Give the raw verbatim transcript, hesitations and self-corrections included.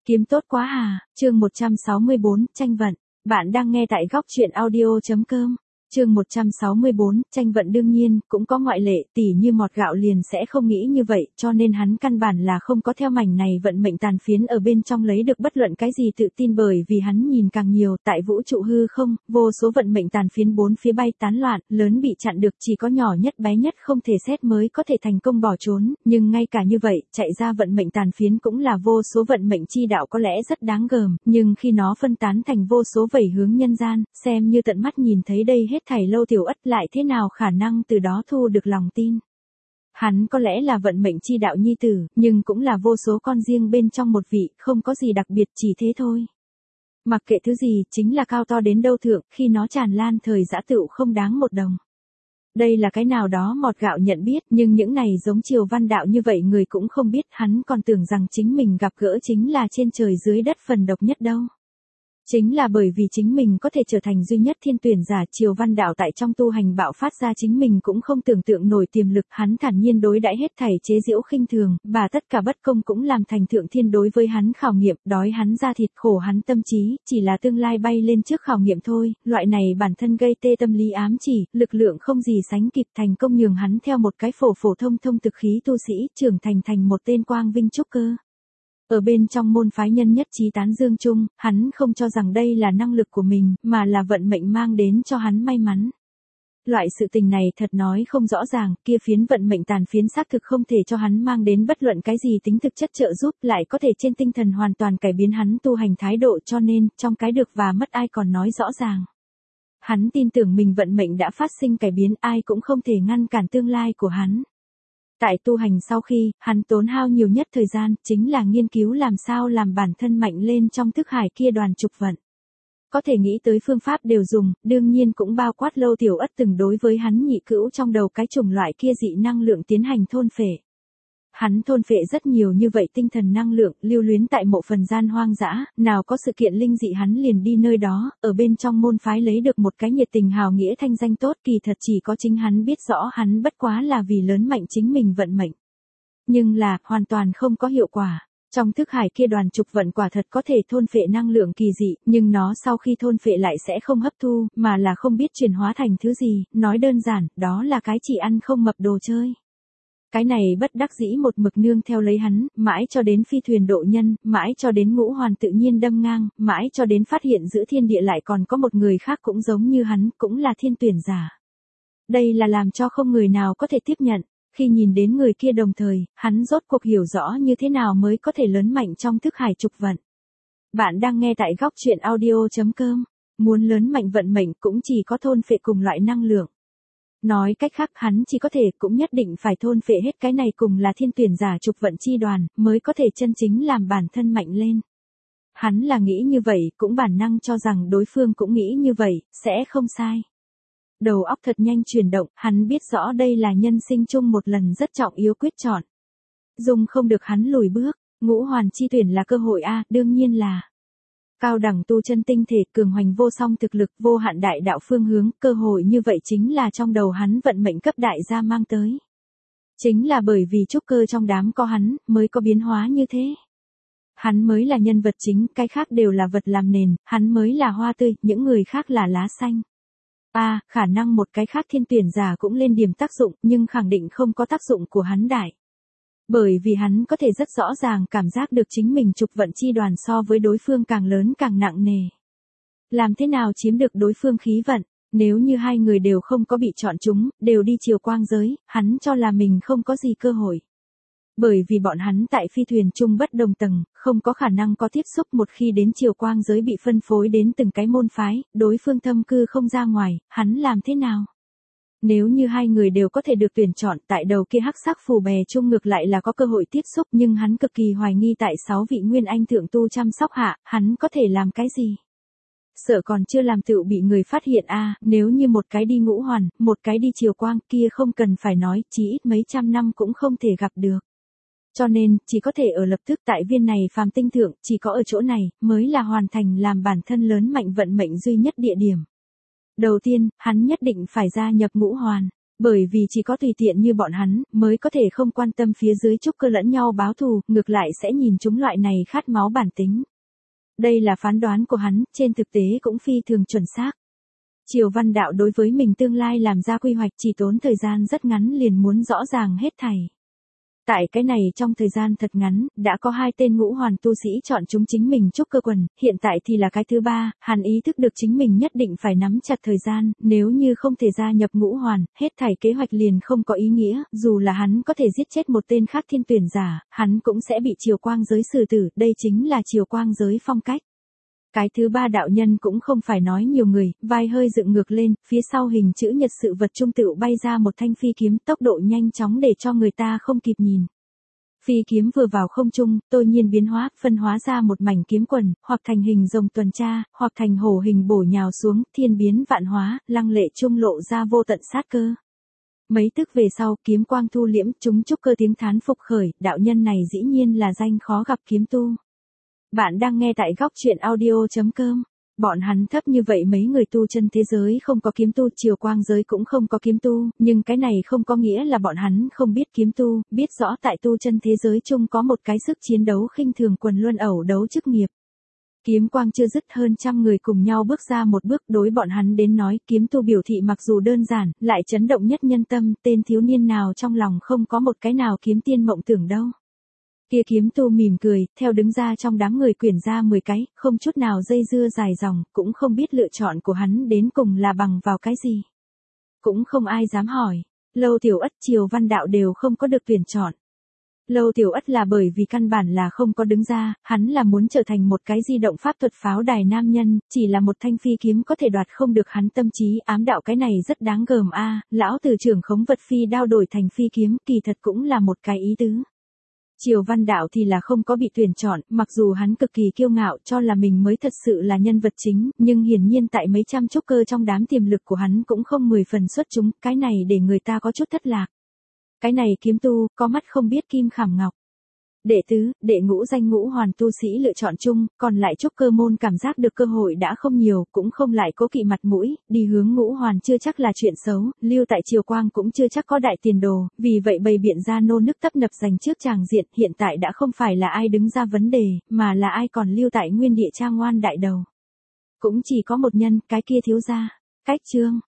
Kiếm tốt quá à, chương một trăm sáu mươi bốn, tranh vận. Bạn đang nghe tại góc truyện audio.com. Chương một trăm sáu mươi bốn, tranh vận đương nhiên, cũng có ngoại lệ, tỉ như Mọt Gạo liền sẽ không nghĩ như vậy, cho nên hắn căn bản là không có theo mảnh này vận mệnh tàn phiến ở bên trong lấy được bất luận cái gì tự tin, bởi vì hắn nhìn càng nhiều, tại vũ trụ hư không, vô số vận mệnh tàn phiến bốn phía bay tán loạn, lớn bị chặn được, chỉ có nhỏ nhất bé nhất không thể xét mới có thể thành công bỏ trốn, nhưng ngay cả như vậy, chạy ra vận mệnh tàn phiến cũng là vô số vận mệnh chi đạo có lẽ rất đáng gờm, nhưng khi nó phân tán thành vô số vẩy hướng nhân gian, xem như tận mắt nhìn thấy đây hết thảy Lâu Tiểu Ất lại thế nào khả năng từ đó thu được lòng tin. Hắn có lẽ là vận mệnh chi đạo nhi tử, nhưng cũng là vô số con riêng bên trong một vị, không có gì đặc biệt, chỉ thế thôi. Mặc kệ thứ gì, chính là cao to đến đâu thượng, khi nó tràn lan thời dã tựu không đáng một đồng. Đây là cái nào đó Mọt Gạo nhận biết, nhưng những này giống Triều Văn Đạo như vậy người cũng không biết, hắn còn tưởng rằng chính mình gặp gỡ chính là trên trời dưới đất phần độc nhất đâu. Chính là bởi vì chính mình có thể trở thành duy nhất thiên tuyển giả, Triều Văn Đạo tại trong tu hành bạo phát ra chính mình cũng không tưởng tượng nổi tiềm lực, hắn thản nhiên đối đãi hết thảy chế giễu khinh thường, và tất cả bất công cũng làm thành thượng thiên đối với hắn khảo nghiệm, đói hắn ra thịt, khổ hắn tâm trí, chỉ là tương lai bay lên trước khảo nghiệm thôi, loại này bản thân gây tê tâm lý ám chỉ, lực lượng không gì sánh kịp, thành công nhường hắn theo một cái phổ phổ thông thông thực khí tu sĩ, trưởng thành thành một tên quang vinh trúc cơ. Ở bên trong môn phái nhân nhất trí tán dương chung, hắn không cho rằng đây là năng lực của mình, mà là vận mệnh mang đến cho hắn may mắn. Loại sự tình này thật nói không rõ ràng, kia phiến vận mệnh tàn phiến xác thực không thể cho hắn mang đến bất luận cái gì tính thực chất trợ giúp, lại có thể trên tinh thần hoàn toàn cải biến hắn tu hành thái độ, cho nên, trong cái được và mất ai còn nói rõ ràng. Hắn tin tưởng mình vận mệnh đã phát sinh cải biến, ai cũng không thể ngăn cản tương lai của hắn. Tại tu hành sau khi, hắn tốn hao nhiều nhất thời gian, chính là nghiên cứu làm sao làm bản thân mạnh lên trong thức hải kia đoàn trục vận. Có thể nghĩ tới phương pháp đều dùng, đương nhiên cũng bao quát Lâu Tiểu Ất từng đối với hắn nhị cữu trong đầu cái chủng loại kia dị năng lượng tiến hành thôn phệ. Hắn thôn phệ rất nhiều như vậy tinh thần năng lượng, lưu luyến tại mộ phần gian hoang dã, nào có sự kiện linh dị hắn liền đi nơi đó, ở bên trong môn phái lấy được một cái nhiệt tình hào nghĩa thanh danh tốt, kỳ thật chỉ có chính hắn biết rõ hắn bất quá là vì lớn mạnh chính mình vận mệnh. Nhưng là, hoàn toàn không có hiệu quả. Trong thức hải kia đoàn trục vận quả thật có thể thôn phệ năng lượng kỳ dị, nhưng nó sau khi thôn phệ lại sẽ không hấp thu, mà là không biết chuyển hóa thành thứ gì, nói đơn giản, đó là cái chỉ ăn không mập đồ chơi. Cái này bất đắc dĩ một mực nương theo lấy hắn, mãi cho đến phi thuyền độ nhân, mãi cho đến ngũ hoàn tự nhiên đâm ngang, mãi cho đến phát hiện giữa thiên địa lại còn có một người khác cũng giống như hắn, cũng là thiên tuyển giả. Đây là làm cho không người nào có thể tiếp nhận, khi nhìn đến người kia đồng thời, hắn rốt cuộc hiểu rõ như thế nào mới có thể lớn mạnh trong thức hải trục vận. Bạn đang nghe tại góc truyện audio.com, muốn lớn mạnh vận mệnh cũng chỉ có thôn phệ cùng loại năng lượng. Nói cách khác hắn chỉ có thể cũng nhất định phải thôn phệ hết cái này cùng là thiên tuyển giả trục vận chi đoàn, mới có thể chân chính làm bản thân mạnh lên. Hắn là nghĩ như vậy, cũng bản năng cho rằng đối phương cũng nghĩ như vậy, sẽ không sai. Đầu óc thật nhanh chuyển động, hắn biết rõ đây là nhân sinh chung một lần rất trọng yếu quyết chọn. Dùng không được hắn lùi bước, ngũ hoàn chi tuyển là cơ hội a, đương nhiên là. Cao đẳng tu chân tinh thể, cường hoành vô song thực lực, vô hạn đại đạo phương hướng, cơ hội như vậy chính là trong đầu hắn vận mệnh cấp đại gia mang tới. Chính là bởi vì trúc cơ trong đám có hắn, mới có biến hóa như thế. Hắn mới là nhân vật chính, cái khác đều là vật làm nền, hắn mới là hoa tươi, những người khác là lá xanh. À, khả năng một cái khác thiên tuyển giả cũng lên điểm tác dụng, nhưng khẳng định không có tác dụng của hắn đại. Bởi vì hắn có thể rất rõ ràng cảm giác được chính mình trục vận chi đoàn so với đối phương càng lớn càng nặng nề. Làm thế nào chiếm được đối phương khí vận, nếu như hai người đều không có bị chọn chúng, đều đi chiều quang giới, hắn cho là mình không có gì cơ hội. Bởi vì bọn hắn tại phi thuyền chung bất đồng tầng, không có khả năng có tiếp xúc, một khi đến chiều quang giới bị phân phối đến từng cái môn phái, đối phương thâm cư không ra ngoài, hắn làm thế nào? Nếu như hai người đều có thể được tuyển chọn, tại đầu kia hắc sắc phù bè chung ngược lại là có cơ hội tiếp xúc, nhưng hắn cực kỳ hoài nghi tại sáu vị nguyên anh thượng tu chăm sóc hạ, hắn có thể làm cái gì? Sợ còn chưa làm tựu bị người phát hiện a, à, nếu như một cái đi ngũ hoàn, một cái đi chiều quang, kia không cần phải nói, chỉ ít mấy trăm năm cũng không thể gặp được. Cho nên, chỉ có thể ở lập tức tại viên này phàm tinh thượng, chỉ có ở chỗ này, mới là hoàn thành làm bản thân lớn mạnh vận mệnh duy nhất địa điểm. Đầu tiên, hắn nhất định phải gia nhập ngũ hoàn. Bởi vì chỉ có tùy tiện như bọn hắn, mới có thể không quan tâm phía dưới trúc cơ lẫn nhau báo thù, ngược lại sẽ nhìn chúng loại này khát máu bản tính. Đây là phán đoán của hắn, trên thực tế cũng phi thường chuẩn xác. Triều Văn Đạo đối với mình tương lai làm ra quy hoạch chỉ tốn thời gian rất ngắn liền muốn rõ ràng hết thảy. Tại cái này trong thời gian thật ngắn, đã có hai tên ngũ hoàn tu sĩ chọn chúng chính mình trúc cơ quần, hiện tại thì là cái thứ ba, hắn ý thức được chính mình nhất định phải nắm chặt thời gian, nếu như không thể gia nhập ngũ hoàn, hết thảy kế hoạch liền không có ý nghĩa, dù là hắn có thể giết chết một tên khác thiên tuyển giả, hắn cũng sẽ bị triều quang giới xử tử, đây chính là triều quang giới phong cách. Cái thứ ba đạo nhân cũng không phải nói nhiều người, vai hơi dựng ngược lên, phía sau hình chữ nhật sự vật trung tựu bay ra một thanh phi kiếm, tốc độ nhanh chóng để cho người ta không kịp nhìn. Phi kiếm vừa vào không trung, tôi nhiên biến hóa, phân hóa ra một mảnh kiếm quần, hoặc thành hình rồng tuần tra, hoặc thành hổ hình bổ nhào xuống, thiên biến vạn hóa, lăng lệ trung lộ ra vô tận sát cơ. Mấy tức về sau, kiếm quang thu liễm, chúng trúc cơ tiếng thán phục khởi, đạo nhân này dĩ nhiên là danh khó gặp kiếm tu. Bạn đang nghe tại góc truyện audio chấm com. Bọn hắn thấp như vậy mấy người tu chân thế giới không có kiếm tu, triều quang giới cũng không có kiếm tu, nhưng cái này không có nghĩa là bọn hắn không biết kiếm tu, biết rõ tại tu chân thế giới chung có một cái sức chiến đấu khinh thường quần luân ẩu đấu chức nghiệp. Kiếm quang chưa dứt, hơn trăm người cùng nhau bước ra một bước, đối bọn hắn đến nói, kiếm tu biểu thị mặc dù đơn giản, lại chấn động nhất nhân tâm, tên thiếu niên nào trong lòng không có một cái nào kiếm tiên mộng tưởng đâu. Kia kiếm tu mỉm cười, theo đứng ra trong đám người quyển ra mười cái, không chút nào dây dưa dài dòng, cũng không biết lựa chọn của hắn đến cùng là bằng vào cái gì. Cũng không ai dám hỏi, Lâu Tiểu Ất, Triều Văn Đạo đều không có được tuyển chọn. Lâu Tiểu Ất là bởi vì căn bản là không có đứng ra, hắn là muốn trở thành một cái di động pháp thuật pháo đài nam nhân, chỉ là một thanh phi kiếm có thể đoạt không được hắn tâm trí, ám đạo cái này rất đáng gờm a, lão từ trưởng khống vật phi đao đổi thành phi kiếm, kỳ thật cũng là một cái ý tứ. Triều Văn Đạo thì là không có bị tuyển chọn, mặc dù hắn cực kỳ kiêu ngạo cho là mình mới thật sự là nhân vật chính, nhưng hiển nhiên tại mấy trăm trúc cơ trong đám tiềm lực của hắn cũng không mười phần xuất chúng, cái này để người ta có chút thất lạc. Cái này kiếm tu, có mắt không biết kim khảm ngọc. Đệ tứ, đệ ngũ danh ngũ hoàn tu sĩ lựa chọn chung, còn lại trúc cơ môn cảm giác được cơ hội đã không nhiều, cũng không lại cố kỵ mặt mũi, đi hướng ngũ hoàn chưa chắc là chuyện xấu, lưu tại triều quang cũng chưa chắc có đại tiền đồ, vì vậy bày biện ra nô nức tấp nập giành trước tràng diện, hiện tại đã không phải là ai đứng ra vấn đề, mà là ai còn lưu tại nguyên địa trang ngoan đại đầu. Cũng chỉ có một nhân, cái kia thiếu gia. Cách chương